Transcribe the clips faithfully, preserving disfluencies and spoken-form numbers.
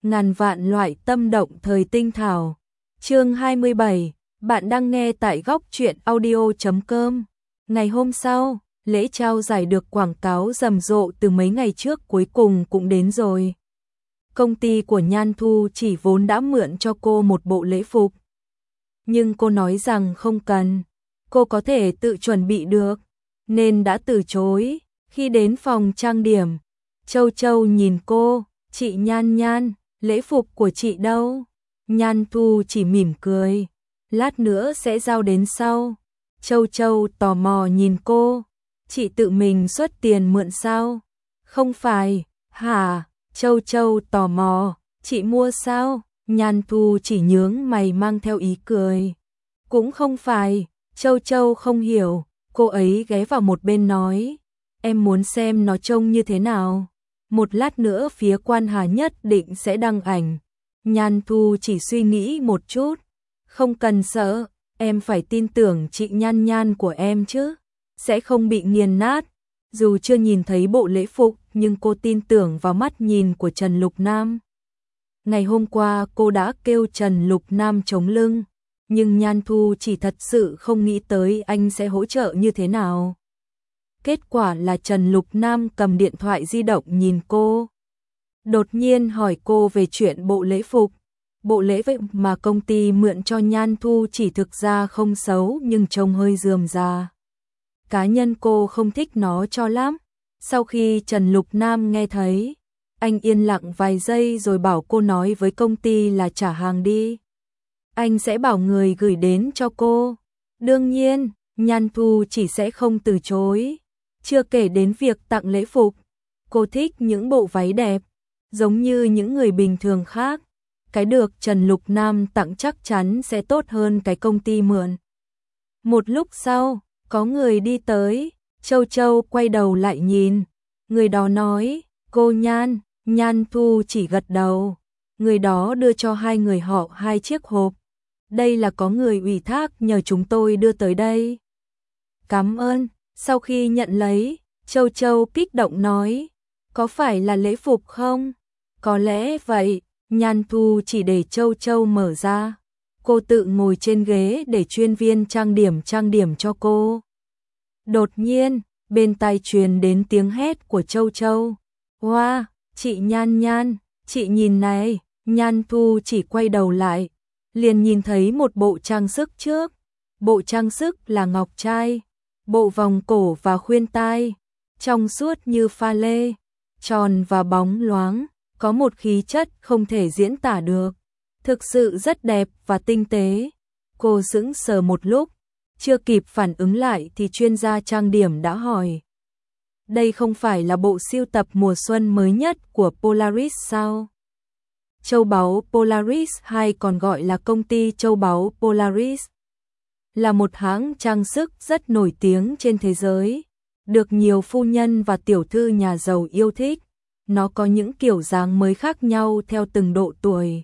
ngàn vạn loại tâm động thời tinh thảo. Chương hai mươi bảy, bạn đang nghe tại góc truyện audio chấm com. Ngày hôm sau, lễ trao giải được quảng cáo rầm rộ từ mấy ngày trước cuối cùng cũng đến rồi. Công ty của Nhan Thu chỉ vốn đã mượn cho cô một bộ lễ phục. Nhưng cô nói rằng không cần, cô có thể tự chuẩn bị được, nên đã từ chối. Khi đến phòng trang điểm, Châu Châu nhìn cô, chị Nhan Nhan, lễ phục của chị đâu? Nhan Thu chỉ mỉm cười, lát nữa sẽ giao đến sau. Châu Châu tò mò nhìn cô, chị tự mình xuất tiền mượn sao? Không phải, hả? Châu Châu tò mò, chị mua sao? Nhan Thu chỉ nhướng mày mang theo ý cười. Cũng không phải, Châu Châu không hiểu, cô ấy ghé vào một bên nói, em muốn xem nó trông như thế nào. Một lát nữa phía Quan Hà nhất định sẽ đăng ảnh. Nhan Thu chỉ suy nghĩ một chút, không cần sợ, em phải tin tưởng chị Nhan Nhan của em chứ, sẽ không bị nghiền nát. Dù chưa nhìn thấy bộ lễ phục nhưng cô tin tưởng vào mắt nhìn của Trần Lục Nam. Ngày hôm qua cô đã kêu Trần Lục Nam chống lưng, nhưng Nhan Thu chỉ thật sự không nghĩ tới anh sẽ hỗ trợ như thế nào. Kết quả là Trần Lục Nam cầm điện thoại di động nhìn cô. Đột nhiên hỏi cô về chuyện bộ lễ phục. Bộ lễ vậy mà công ty mượn cho Nhan Thu chỉ thực ra không xấu nhưng trông hơi rườm rà. Cá nhân cô không thích nó cho lắm. Sau khi Trần Lục Nam nghe thấy, anh yên lặng vài giây rồi bảo cô nói với công ty là trả hàng đi. Anh sẽ bảo người gửi đến cho cô. Đương nhiên, Nhan Thu chỉ sẽ không từ chối. Chưa kể đến việc tặng lễ phục, cô thích những bộ váy đẹp, giống như những người bình thường khác. Cái được Trần Lục Nam tặng chắc chắn sẽ tốt hơn cái công ty mượn. Một lúc sau, có người đi tới, Châu Châu quay đầu lại nhìn. Người đó nói, cô Nhan, Nhan Thu chỉ gật đầu. Người đó đưa cho hai người họ hai chiếc hộp. Đây là có người ủy thác nhờ chúng tôi đưa tới đây. Cảm ơn. Sau khi nhận lấy, Châu Châu kích động nói, có phải là lễ phục không? Có lẽ vậy. Nhan Thu chỉ để Châu Châu mở ra. Cô tự ngồi trên ghế để chuyên viên trang điểm trang điểm cho cô. Đột nhiên, bên tai truyền đến tiếng hét của Châu Châu. Wow, chị Nhan Nhan, chị nhìn này. Nhan Thu chỉ quay đầu lại, liền nhìn thấy một bộ trang sức trước. Bộ trang sức là ngọc trai, bộ vòng cổ và khuyên tai, trong suốt như pha lê, tròn và bóng loáng, có một khí chất không thể diễn tả được. Thực sự rất đẹp và tinh tế. Cô sững sờ một lúc, chưa kịp phản ứng lại thì chuyên gia trang điểm đã hỏi. Đây không phải là bộ sưu tập mùa xuân mới nhất của Polaris sao? Châu báu Polaris hay còn gọi là công ty châu báu Polaris, là một hãng trang sức rất nổi tiếng trên thế giới, được nhiều phu nhân và tiểu thư nhà giàu yêu thích. Nó có những kiểu dáng mới khác nhau theo từng độ tuổi.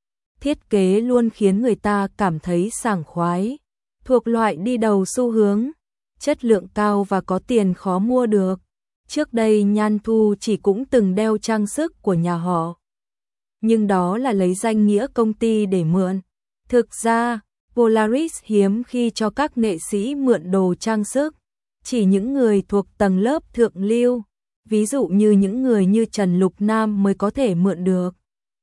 Thiết kế luôn khiến người ta cảm thấy sảng khoái, thuộc loại đi đầu xu hướng, chất lượng cao và có tiền khó mua được. Trước đây Nhan Thu chỉ cũng từng đeo trang sức của nhà họ, nhưng đó là lấy danh nghĩa công ty để mượn. Thực ra, Polaris hiếm khi cho các nghệ sĩ mượn đồ trang sức, chỉ những người thuộc tầng lớp thượng lưu, ví dụ như những người như Trần Lục Nam mới có thể mượn được.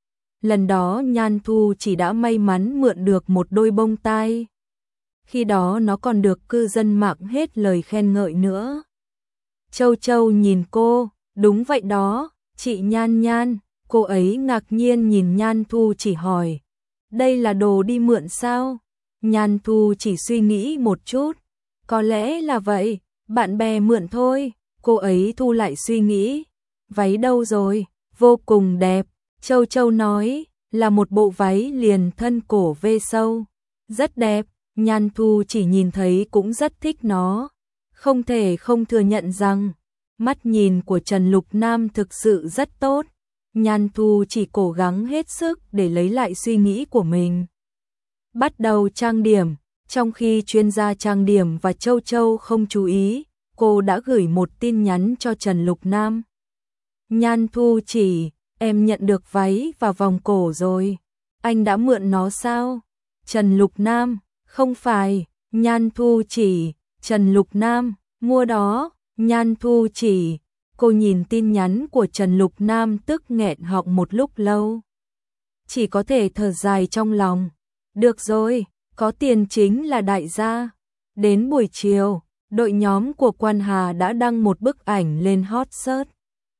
Lần đó Nhan Thu chỉ đã may mắn mượn được một đôi bông tai. Khi đó nó còn được cư dân mạng hết lời khen ngợi nữa. Châu Châu nhìn cô, đúng vậy đó, chị Nhan Nhan. Cô ấy ngạc nhiên nhìn Nhan Thu chỉ hỏi, đây là đồ đi mượn sao? Nhan Thu chỉ suy nghĩ một chút, có lẽ là vậy, bạn bè mượn thôi. Cô ấy thu lại suy nghĩ, váy đâu rồi? Vô cùng đẹp. Châu Châu nói, là một bộ váy liền thân cổ vê sâu, rất đẹp. Nhan Thu chỉ nhìn thấy cũng rất thích nó, không thể không thừa nhận rằng mắt nhìn của Trần Lục Nam thực sự rất tốt. Nhan Thu chỉ cố gắng hết sức để lấy lại suy nghĩ của mình. Bắt đầu trang điểm, trong khi chuyên gia trang điểm và Châu Châu không chú ý, cô đã gửi một tin nhắn cho Trần Lục Nam. Nhan Thu chỉ, em nhận được váy và vòng cổ rồi. Anh đã mượn nó sao? Trần Lục Nam, không phải, Nhan Thu chỉ, Trần Lục Nam, mua đó, Nhan Thu chỉ. Cô nhìn tin nhắn của Trần Lục Nam tức nghẹn họng một lúc lâu. Chỉ có thể thở dài trong lòng. Được rồi, có tiền chính là đại gia. Đến buổi chiều, đội nhóm của Quan Hà đã đăng một bức ảnh lên hot search.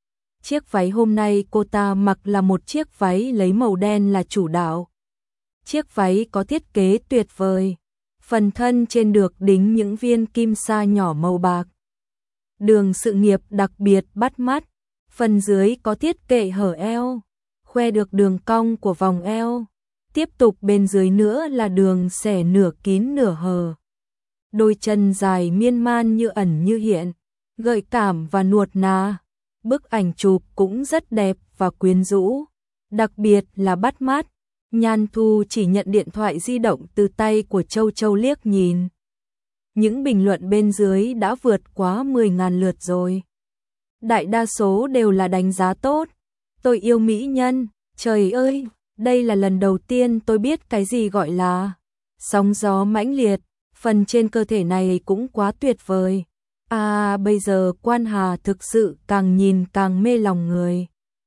Chiếc váy hôm nay cô ta mặc là một chiếc váy lấy màu đen là chủ đạo. Chiếc váy có thiết kế tuyệt vời. Phần thân trên được đính những viên kim sa nhỏ màu bạc. Đường sự nghiệp đặc biệt bắt mắt. Phần dưới có thiết kế hở eo, khoe được đường cong của vòng eo. Tiếp tục bên dưới nữa là đường xẻ nửa kín nửa hở. Đôi chân dài miên man như ẩn như hiện, gợi cảm và nuột nà. Bức ảnh chụp cũng rất đẹp và quyến rũ, đặc biệt là bắt mắt. Nhan Thu chỉ nhận điện thoại di động từ tay của Châu Châu liếc nhìn. Những bình luận bên dưới đã vượt quá mười nghìn lượt rồi. Đại đa số đều là đánh giá tốt. Tôi yêu mỹ nhân, trời ơi, đây là lần đầu tiên tôi biết cái gì gọi là sóng gió mãnh liệt, phần trên cơ thể này cũng quá tuyệt vời. À, bây giờ Quan Hà thực sự càng nhìn càng mê lòng người.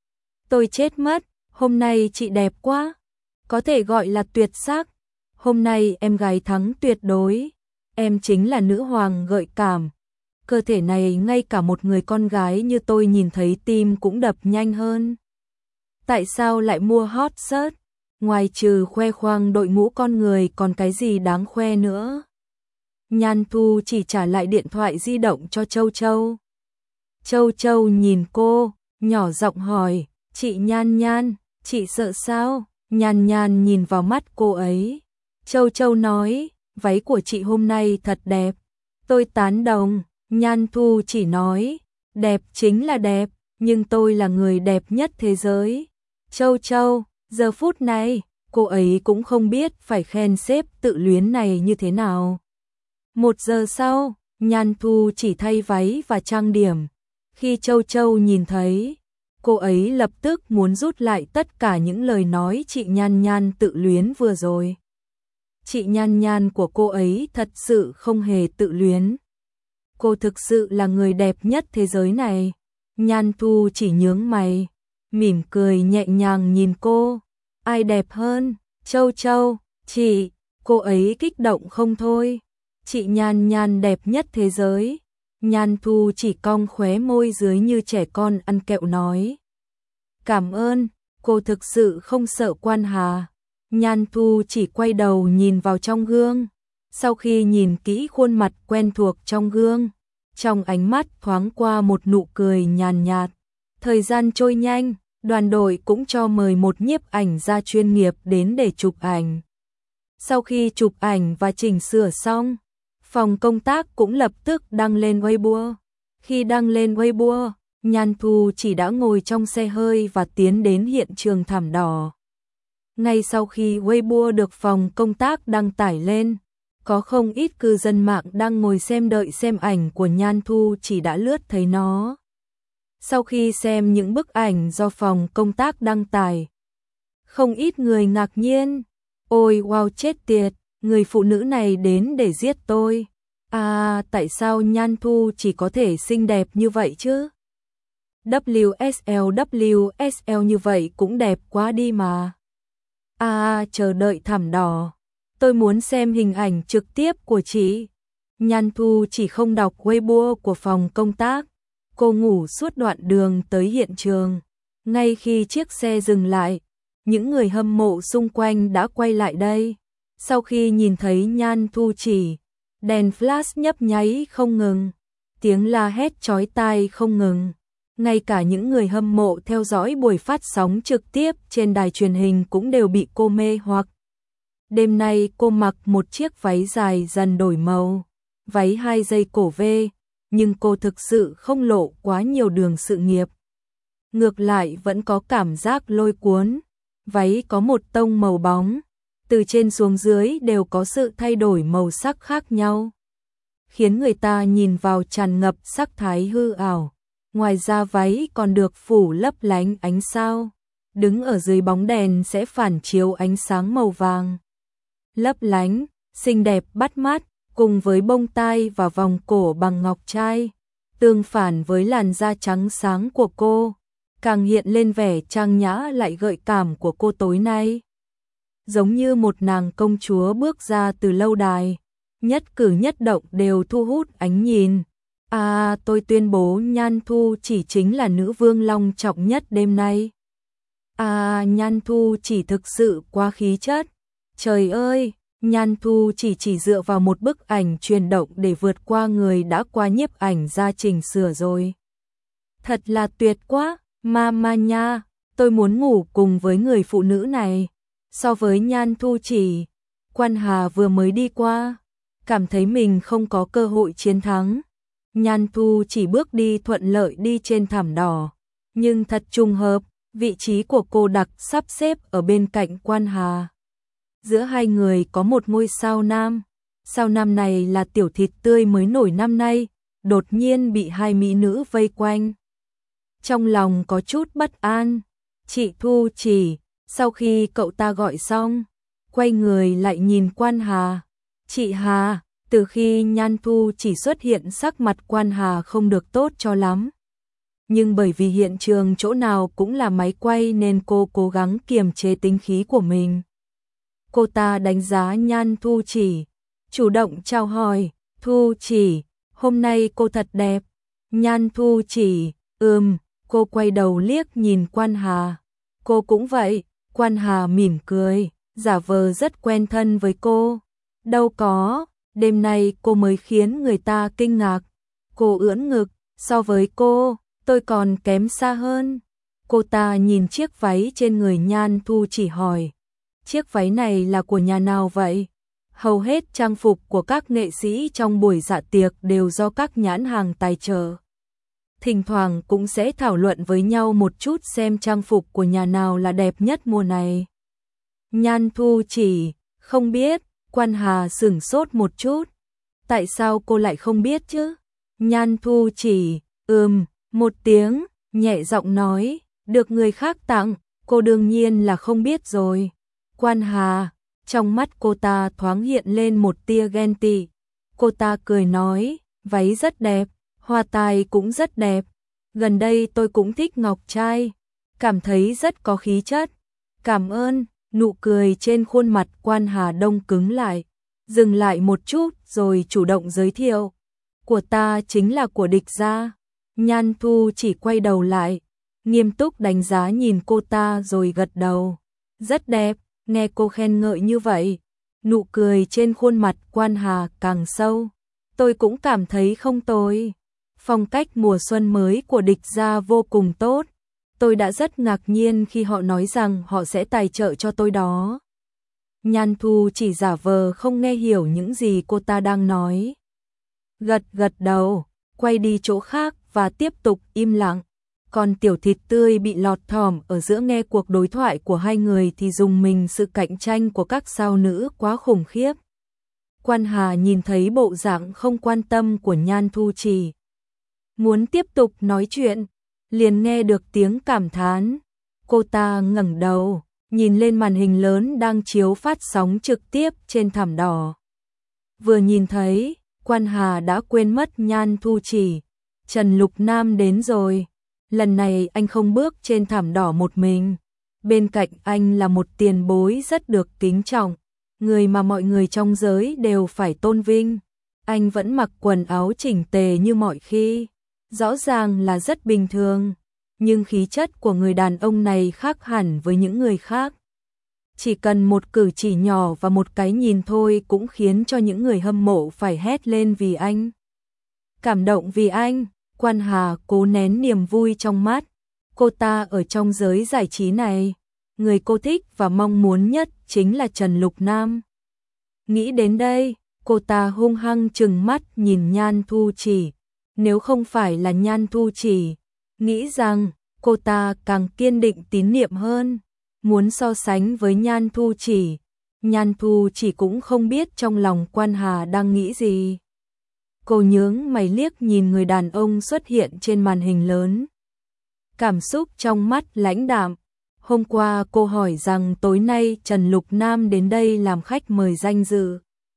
Tôi chết mất, hôm nay chị đẹp quá, có thể gọi là tuyệt sắc. Hôm nay em gái thắng tuyệt đối, em chính là nữ hoàng gợi cảm. Cơ thể này ngay cả một người con gái như tôi nhìn thấy tim cũng đập nhanh hơn. Tại sao lại mua hot search? Ngoài trừ khoe khoang đội ngũ con người còn cái gì đáng khoe nữa? Nhan Thu chỉ trả lại điện thoại di động cho Châu Châu. Châu Châu nhìn cô, nhỏ giọng hỏi, chị Nhan Nhan, chị sợ sao? Nhan Nhan nhìn vào mắt cô ấy. Châu Châu nói, váy của chị hôm nay thật đẹp. Tôi tán đồng. Nhan Thu chỉ nói, đẹp chính là đẹp, nhưng tôi là người đẹp nhất thế giới. Châu Châu, giờ phút này, cô ấy cũng không biết phải khen sếp tự luyến này như thế nào. Một giờ sau, Nhan Thu chỉ thay váy và trang điểm. Khi Châu Châu nhìn thấy, cô ấy lập tức muốn rút lại tất cả những lời nói chị Nhan Nhan tự luyến vừa rồi. Chị Nhan Nhan của cô ấy thật sự không hề tự luyến. Cô thực sự là người đẹp nhất thế giới này. Nhan Thu chỉ nhướng mày, mỉm cười nhẹ nhàng nhìn cô. Ai đẹp hơn? Châu Châu, chị, cô ấy kích động không thôi. Chị Nhan Nhan đẹp nhất thế giới. Nhan Thu chỉ cong khóe môi dưới như trẻ con ăn kẹo nói. Cảm ơn, cô thực sự không sợ Quan Hà. Nhan Thu chỉ quay đầu nhìn vào trong gương. Sau khi nhìn kỹ khuôn mặt quen thuộc trong gương, trong ánh mắt thoáng qua một nụ cười nhàn nhạt. Thời gian trôi nhanh, đoàn đội cũng cho mời một nhiếp ảnh gia chuyên nghiệp đến để chụp ảnh. Sau khi chụp ảnh và chỉnh sửa xong, phòng công tác cũng lập tức đăng lên Weibo. Khi đăng lên Weibo, Nhan Thu chỉ đã ngồi trong xe hơi và tiến đến hiện trường thảm đỏ. Ngay sau khi Weibo được phòng công tác đăng tải lên, có không ít cư dân mạng đang ngồi xem đợi xem ảnh của Nhan Thu chỉ đã lướt thấy nó. Sau khi xem những bức ảnh do phòng công tác đăng tải, không ít người ngạc nhiên. Ôi wow, chết tiệt, người phụ nữ này đến để giết tôi. À, tại sao Nhan Thu chỉ có thể xinh đẹp như vậy chứ? vê kép ét lờ vê kép ét lờ như vậy cũng đẹp quá đi mà. À, chờ đợi thảm đỏ. Tôi muốn xem hình ảnh trực tiếp của chị. Nhan Thu chỉ không đọc Weibo của phòng công tác. Cô ngủ suốt đoạn đường tới hiện trường. Ngay khi chiếc xe dừng lại, những người hâm mộ xung quanh đã quay lại đây. Sau khi nhìn thấy Nhan Thu chỉ, đèn flash nhấp nháy không ngừng, tiếng la hét chói tai không ngừng. Ngay cả những người hâm mộ theo dõi buổi phát sóng trực tiếp trên đài truyền hình cũng đều bị cô mê hoặc. Đêm nay cô mặc một chiếc váy dài dần đổi màu, váy hai dây cổ V, nhưng cô thực sự không lộ quá nhiều đường sự nghiệp. Ngược lại vẫn có cảm giác lôi cuốn. Váy có một tông màu bóng, từ trên xuống dưới đều có sự thay đổi màu sắc khác nhau, khiến người ta nhìn vào tràn ngập sắc thái hư ảo. Ngoài ra váy còn được phủ lấp lánh ánh sao. đứng ở dưới bóng đèn sẽ phản chiếu ánh sáng màu vàng. Lấp lánh, xinh đẹp bắt mắt, cùng với bông tai và vòng cổ bằng ngọc trai, tương phản với làn da trắng sáng của cô, càng hiện lên vẻ trang nhã lại gợi cảm của cô tối nay. Giống như một nàng công chúa bước ra từ lâu đài, nhất cử nhất động đều thu hút ánh nhìn. À, tôi tuyên bố Nhan Thu Chỉ chính là nữ vương long trọng nhất đêm nay. À, Nhan Thu Chỉ thực sự quá khí chất. Trời ơi, Nhan Thu Chỉ chỉ dựa vào một bức ảnh truyền động để vượt qua người đã qua nhiếp ảnh gia chỉnh sửa rồi. Thật là tuyệt quá, mama nha, tôi muốn ngủ cùng với người phụ nữ này. So với Nhan Thu Chỉ, Quan Hà vừa mới đi qua, cảm thấy mình không có cơ hội chiến thắng. Nhan Thu Chỉ bước đi thuận lợi đi trên thảm đỏ, nhưng thật trùng hợp, vị trí của cô đặc sắp xếp ở bên cạnh Quan Hà. Giữa hai người có một ngôi sao nam, sao nam này là tiểu thịt tươi mới nổi năm nay, đột nhiên bị hai mỹ nữ vây quanh. Trong lòng có chút bất an, chị Thu Chỉ, sau khi cậu ta gọi xong, quay người lại nhìn Quan Hà. Chị Hà, từ khi Nhan Thu Chỉ xuất hiện sắc mặt Quan Hà không được tốt cho lắm. Nhưng bởi vì hiện trường chỗ nào cũng là máy quay nên cô cố gắng kiềm chế tính khí của mình. Cô ta đánh giá Nhan Thu Chỉ, chủ động chào hỏi, Thu Chỉ, hôm nay cô thật đẹp. Nhan Thu Chỉ, ừm, cô quay đầu liếc nhìn Quan Hà. Cô cũng vậy, Quan Hà mỉm cười, giả vờ rất quen thân với cô. Đâu có, đêm nay cô mới khiến người ta kinh ngạc. Cô ưỡn ngực, so với cô, tôi còn kém xa hơn. Cô ta nhìn chiếc váy trên người Nhan Thu Chỉ hỏi, chiếc váy này là của nhà nào vậy? Hầu hết trang phục của các nghệ sĩ trong buổi dạ tiệc đều do các nhãn hàng tài trợ. Thỉnh thoảng cũng sẽ thảo luận với nhau một chút xem trang phục của nhà nào là đẹp nhất mùa này. Nhan Thu Chỉ, không biết. Quan Hà sửng sốt một chút. Tại sao cô lại không biết chứ? Nhan Thu Chỉ, ừm, một tiếng, nhẹ giọng nói, được người khác tặng, cô đương nhiên là không biết rồi. Quan Hà, trong mắt cô ta thoáng hiện lên một tia ghen tị. Cô ta cười nói, váy rất đẹp, hoa tai cũng rất đẹp. Gần đây tôi cũng thích ngọc trai, cảm thấy rất có khí chất. Cảm ơn. Nụ cười trên khuôn mặt Quan Hà đông cứng lại, dừng lại một chút rồi chủ động giới thiệu. Của ta chính là của địch gia. Nhan Thu Chỉ quay đầu lại, nghiêm túc đánh giá nhìn cô ta rồi gật đầu. Rất đẹp, nghe cô khen ngợi như vậy. Nụ cười trên khuôn mặt Quan Hà càng sâu. Tôi cũng cảm thấy không tồi. Phong cách mùa xuân mới của địch gia vô cùng tốt. Tôi đã rất ngạc nhiên khi họ nói rằng họ sẽ tài trợ cho tôi đó. Nhan Thu Chỉ giả vờ không nghe hiểu những gì cô ta đang nói. Gật gật đầu, quay đi chỗ khác và tiếp tục im lặng. Còn tiểu thịt tươi bị lọt thỏm ở giữa nghe cuộc đối thoại của hai người thì dùng mình sự cạnh tranh của các sao nữ quá khủng khiếp. Quan Hà nhìn thấy bộ dạng không quan tâm của Nhan Thu Chỉ, muốn tiếp tục nói chuyện, liền nghe được tiếng cảm thán. Cô ta ngẩng đầu, nhìn lên màn hình lớn đang chiếu phát sóng trực tiếp trên thảm đỏ. Vừa nhìn thấy, Quan Hà đã quên mất Nhan Thu Chỉ. Trần Lục Nam đến rồi. Lần này anh không bước trên thảm đỏ một mình. Bên cạnh anh là một tiền bối rất được kính trọng, người mà mọi người trong giới đều phải tôn vinh. Anh vẫn mặc quần áo chỉnh tề như mọi khi. Rõ ràng là rất bình thường, nhưng khí chất của người đàn ông này khác hẳn với những người khác. Chỉ cần một cử chỉ nhỏ và một cái nhìn thôi cũng khiến cho những người hâm mộ phải hét lên vì anh. Cảm động vì anh, Quan Hà cố nén niềm vui trong mắt. Cô ta ở trong giới giải trí này, người cô thích và mong muốn nhất chính là Trần Lục Nam. Nghĩ đến đây, cô ta hung hăng trừng mắt nhìn Nhan Thu Chỉ. Nếu không phải là Nhan Thu Chỉ, nghĩ rằng cô ta càng kiên định tín niệm hơn, muốn so sánh với Nhan Thu Chỉ. Nhan Thu Chỉ cũng không biết trong lòng Quan Hà đang nghĩ gì. Cô nhướng mày liếc nhìn người đàn ông xuất hiện trên màn hình lớn. Cảm xúc trong mắt lãnh đạm, Hôm qua cô hỏi rằng tối nay Trần Lục Nam đến đây làm khách mời danh dự.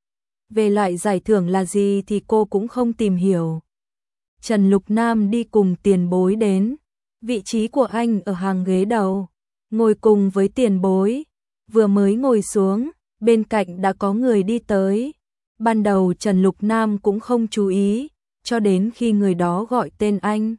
Về loại giải thưởng là gì thì cô cũng không tìm hiểu. Trần Lục Nam đi cùng tiền bối đến. Vị trí của anh ở hàng ghế đầu, ngồi cùng với tiền bối. Vừa mới ngồi xuống, bên cạnh đã có người đi tới. Ban đầu Trần Lục Nam cũng không chú ý, cho đến khi người đó gọi tên anh.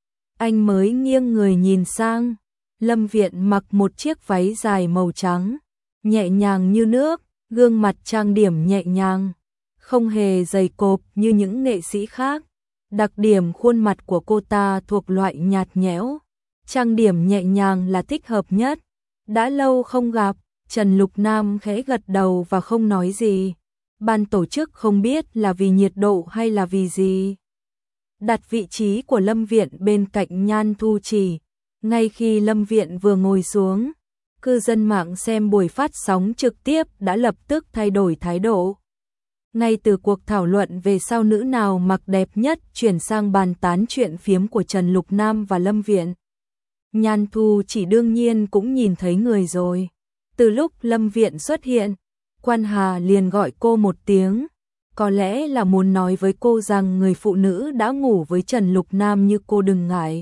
Anh mới nghiêng người nhìn sang. Lâm Viện mặc một chiếc váy dài màu trắng, nhẹ nhàng như nước, gương mặt trang điểm nhẹ nhàng, không hề dày cộp như những nghệ sĩ khác. Đặc điểm khuôn mặt của cô ta thuộc loại nhạt nhẽo, trang điểm nhẹ nhàng là thích hợp nhất. Đã lâu không gặp, Trần Lục Nam khẽ gật đầu và không nói gì. Ban tổ chức không biết là vì nhiệt độ hay là vì gì, đặt vị trí của Lâm Viện bên cạnh Nhan Thu Chỉ. Ngay khi Lâm Viện vừa ngồi xuống, cư dân mạng xem buổi phát sóng trực tiếp đã lập tức thay đổi thái độ. Ngay từ cuộc thảo luận về sao nữ nào mặc đẹp nhất chuyển sang bàn tán chuyện phiếm của Trần Lục Nam và Lâm Viện. Nhan Thu Chỉ đương nhiên cũng nhìn thấy người rồi. Từ lúc Lâm Viện xuất hiện, Quan Hà liền gọi cô một tiếng, có lẽ là muốn nói với cô rằng người phụ nữ đã ngủ với Trần Lục Nam như cô đừng ngại.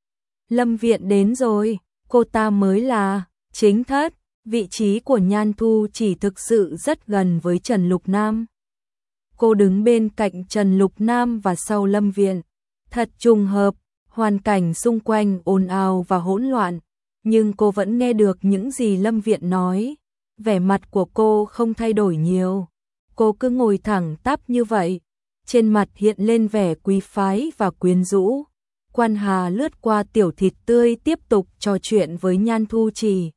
Lâm Viện đến rồi, cô ta mới là chính thất. Vị trí của Nhan Thu Chỉ thực sự rất gần với Trần Lục Nam. Cô đứng bên cạnh Trần Lục Nam và sau Lâm Viện. Thật trùng hợp, hoàn cảnh xung quanh ồn ào và hỗn loạn, nhưng cô vẫn nghe được những gì Lâm Viện nói. Vẻ mặt của cô không thay đổi nhiều. Cô cứ ngồi thẳng tắp như vậy, trên mặt hiện lên vẻ quý phái và quyến rũ. Quan Hà lướt qua tiểu thịt tươi tiếp tục trò chuyện với Nhan Thu Chỉ.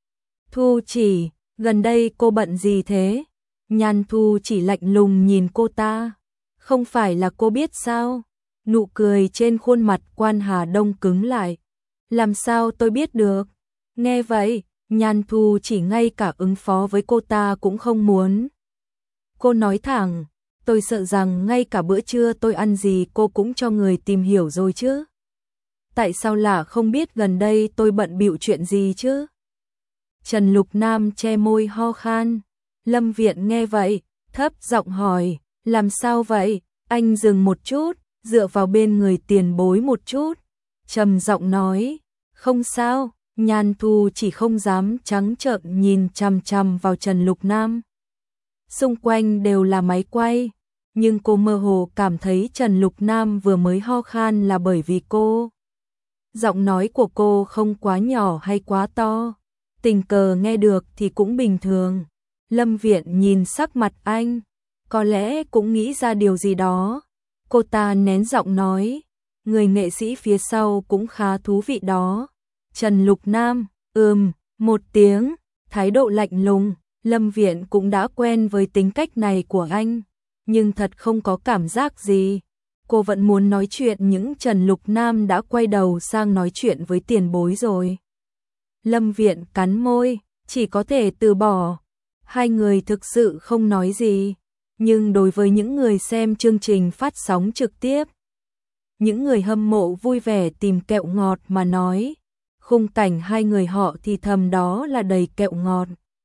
Thu Chỉ, gần đây cô bận gì thế? Nhan Thu Chỉ lạnh lùng nhìn cô ta. Không phải là cô biết sao? Nụ cười trên khuôn mặt Quan Hà đông cứng lại. Làm sao tôi biết được? Nghe vậy, Nhan Thu Chỉ ngay cả ứng phó với cô ta cũng không muốn. Cô nói thẳng, tôi sợ rằng ngay cả bữa trưa tôi ăn gì cô cũng cho người tìm hiểu rồi chứ. Tại sao là không biết gần đây tôi bận bịu chuyện gì chứ? Trần Lục Nam che môi ho khan. Lâm Viện nghe vậy, thấp giọng hỏi, làm sao vậy? Anh dừng một chút, dựa vào bên người tiền bối một chút, trầm giọng nói, không sao. Nhan Thu Chỉ không dám trắng trợn nhìn chằm chằm vào Trần Lục Nam. Xung quanh đều là máy quay, nhưng cô mơ hồ cảm thấy Trần Lục Nam vừa mới ho khan là bởi vì cô. Giọng nói của cô không quá nhỏ hay quá to, tình cờ nghe được thì cũng bình thường. Lâm Viện nhìn sắc mặt anh, có lẽ cũng nghĩ ra điều gì đó. Cô ta nén giọng nói, người nghệ sĩ phía sau cũng khá thú vị đó. Trần Lục Nam, ừm, một tiếng, thái độ lạnh lùng. Lâm Viện cũng đã quen với tính cách này của anh, nhưng thật không có cảm giác gì. Cô vẫn muốn nói chuyện những Trần Lục Nam đã quay đầu sang nói chuyện với tiền bối rồi. Lâm Viện cắn môi, chỉ có thể từ bỏ. Hai người thực sự không nói gì, nhưng đối với những người xem chương trình phát sóng trực tiếp, những người hâm mộ vui vẻ tìm kẹo ngọt mà nói, khung cảnh hai người họ thì thầm đó là đầy kẹo ngọt.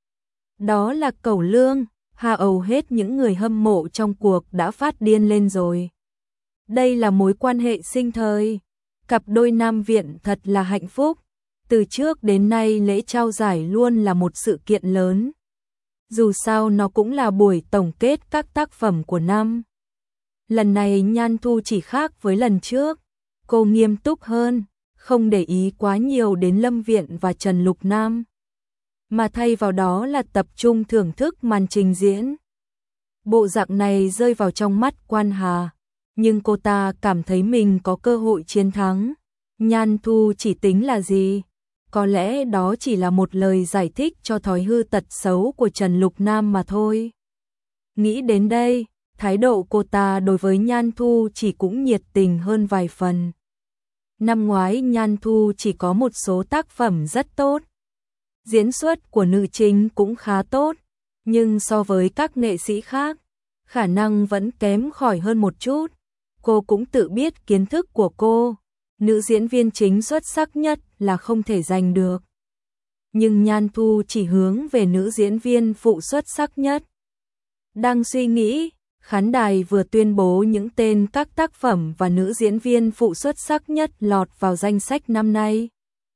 Đó là cẩu lương, hầu hết những người hâm mộ trong cuộc đã phát điên lên rồi. Đây là mối quan hệ sinh thời, cặp đôi Nam Viện thật là hạnh phúc. Từ trước đến nay lễ trao giải luôn là một sự kiện lớn. Dù sao nó cũng là buổi tổng kết các tác phẩm của năm. Lần này Nhan Thu Chỉ khác với lần trước, cô nghiêm túc hơn, không để ý quá nhiều đến Lâm Viện và Trần Lục Nam, mà thay vào đó là tập trung thưởng thức màn trình diễn. Bộ dạng này rơi vào trong mắt Quan Hà, nhưng cô ta cảm thấy mình có cơ hội chiến thắng. Nhan Thu Chỉ tính là gì? Có lẽ đó chỉ là một lời giải thích cho thói hư tật xấu của Trần Lục Nam mà thôi. Nghĩ đến đây, thái độ cô ta đối với Nhan Thu Chỉ cũng nhiệt tình hơn vài phần. Năm ngoái Nhan Thu Chỉ có một số tác phẩm rất tốt. Diễn xuất của nữ chính cũng khá tốt, nhưng so với các nghệ sĩ khác, khả năng vẫn kém khỏi hơn một chút. Cô cũng tự biết kiến thức của cô, nữ diễn viên chính xuất sắc nhất là không thể giành được. nhưng Nhan Thu chỉ hướng về nữ diễn viên phụ xuất sắc nhất. Đang suy nghĩ, khán đài vừa tuyên bố những tên các tác phẩm và nữ diễn viên phụ xuất sắc nhất lọt vào danh sách năm nay.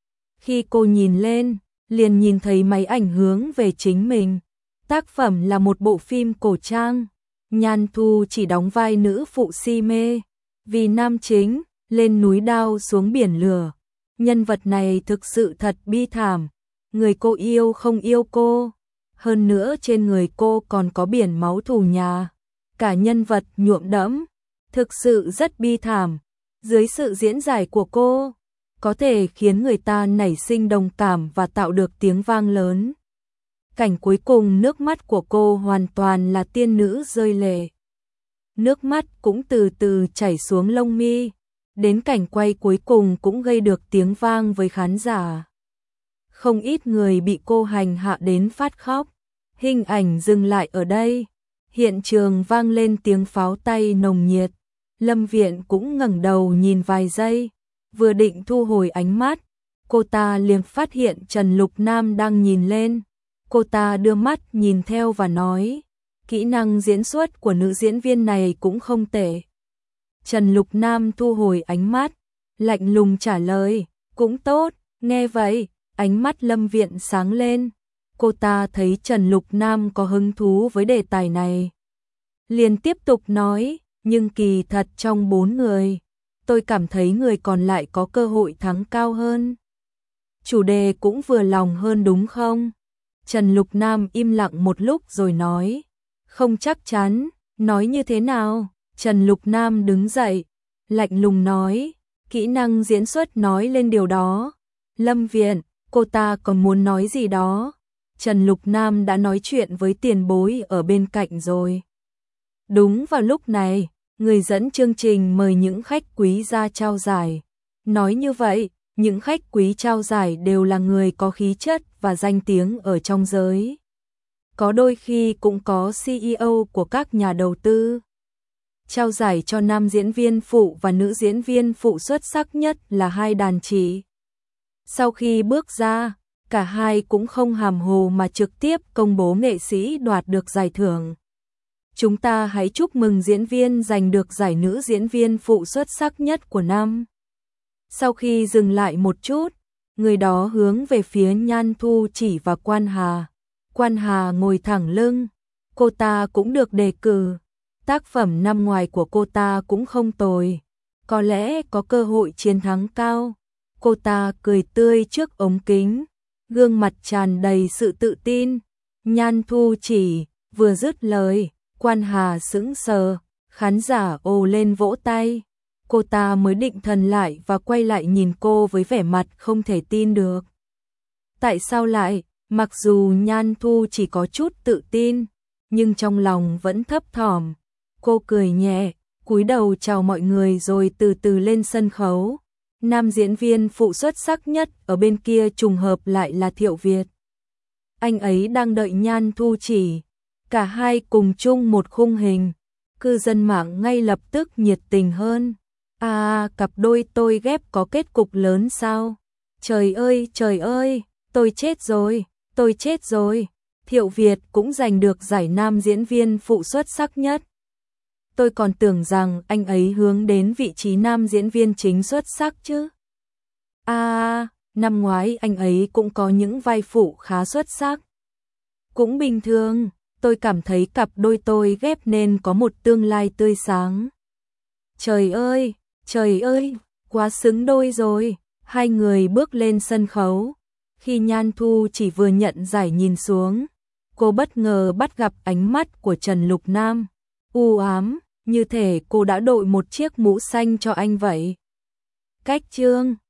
Khi cô nhìn lên, liền nhìn thấy máy ảnh hướng về chính mình. Tác phẩm là một bộ phim cổ trang. Nhan Thu chỉ đóng vai nữ phụ si mê vì nam chính lên núi đao xuống biển lửa. Nhân vật này thực sự thật bi thảm. Người cô yêu không yêu cô. Hơn nữa trên người cô còn có biển máu thù nhà. Cả nhân vật nhuộm đẫm, thực sự rất bi thảm. Dưới sự diễn giải của cô, có thể khiến người ta nảy sinh đồng cảm và tạo được tiếng vang lớn. Cảnh cuối cùng nước mắt của cô hoàn toàn là tiên nữ rơi lệ. Nước mắt cũng từ từ chảy xuống lông mi. Đến cảnh quay cuối cùng cũng gây được tiếng vang với khán giả. Không ít người bị cô hành hạ đến phát khóc. Hình ảnh dừng lại ở đây. Hiện trường vang lên tiếng pháo tay nồng nhiệt. Lâm Viện cũng ngẩng đầu nhìn vài giây. Vừa định thu hồi ánh mắt, cô ta liền phát hiện Trần Lục Nam đang nhìn lên. Cô ta đưa mắt nhìn theo và nói, kỹ năng diễn xuất của nữ diễn viên này cũng không tệ. Trần Lục Nam thu hồi ánh mắt, lạnh lùng trả lời, cũng tốt. Nghe vậy, ánh mắt Lâm Viện sáng lên. Cô ta thấy Trần Lục Nam có hứng thú với đề tài này. Liền tiếp tục nói, nhưng kỳ thật trong bốn người, tôi cảm thấy người còn lại có cơ hội thắng cao hơn. Chủ đề cũng vừa lòng hơn đúng không? Trần Lục Nam im lặng một lúc rồi nói, không chắc chắn. Nói như thế nào? Trần Lục Nam đứng dậy, lạnh lùng nói, kỹ năng diễn xuất nói lên điều đó. Lâm Viện, cô ta còn muốn nói gì đó? Trần Lục Nam đã nói chuyện với tiền bối ở bên cạnh rồi. Đúng vào lúc này, người dẫn chương trình mời những khách quý ra trao giải. Nói như vậy, những khách quý trao giải đều là người có khí chất và danh tiếng ở trong giới. Có đôi khi cũng có xê e ô của các nhà đầu tư. Trao giải cho nam diễn viên phụ và nữ diễn viên phụ xuất sắc nhất là hai đàn chị. Sau khi bước ra, cả hai cũng không hàm hồ mà trực tiếp công bố nghệ sĩ đoạt được giải thưởng. Chúng ta hãy chúc mừng diễn viên giành được giải nữ diễn viên phụ xuất sắc nhất của năm. Sau khi dừng lại một chút, người đó hướng về phía Nhan Thu chỉ và Quan Hà. Quan Hà ngồi thẳng lưng, cô ta cũng được đề cử. Tác phẩm năm ngoài của cô ta cũng không tồi, có lẽ có cơ hội chiến thắng cao. Cô ta cười tươi trước ống kính, gương mặt tràn đầy sự tự tin. Nhan Thu chỉ vừa dứt lời, Quan Hà sững sờ, khán giả ồ lên vỗ tay. Cô ta mới định thần lại và quay lại nhìn cô với vẻ mặt không thể tin được. Tại sao lại? Mặc dù Nhan Thu chỉ có chút tự tin, nhưng trong lòng vẫn thấp thỏm. Cô cười nhẹ, cúi đầu chào mọi người rồi từ từ lên sân khấu. Nam diễn viên phụ xuất sắc nhất ở bên kia trùng hợp lại là Thiệu Việt. Anh ấy đang đợi Nhan Thu chỉ. Cả hai cùng chung một khung hình. Cư dân mạng ngay lập tức nhiệt tình hơn. À, cặp đôi tôi ghép có kết cục lớn sao? Trời ơi, trời ơi, tôi chết rồi, tôi chết rồi. Thiệu Việt cũng giành được giải nam diễn viên phụ xuất sắc nhất. Tôi còn tưởng rằng anh ấy hướng đến vị trí nam diễn viên chính xuất sắc chứ. À, năm ngoái anh ấy cũng có những vai phụ khá xuất sắc. Cũng bình thường, tôi cảm thấy cặp đôi tôi ghép nên có một tương lai tươi sáng. Trời ơi, trời ơi, quá xứng đôi rồi. Hai người bước lên sân khấu. Khi Nhan Thu chỉ vừa nhận giải nhìn xuống, cô bất ngờ bắt gặp ánh mắt của Trần Lục Nam. U ám, như thể cô đã đội một chiếc mũ xanh cho anh vậy. Cách chương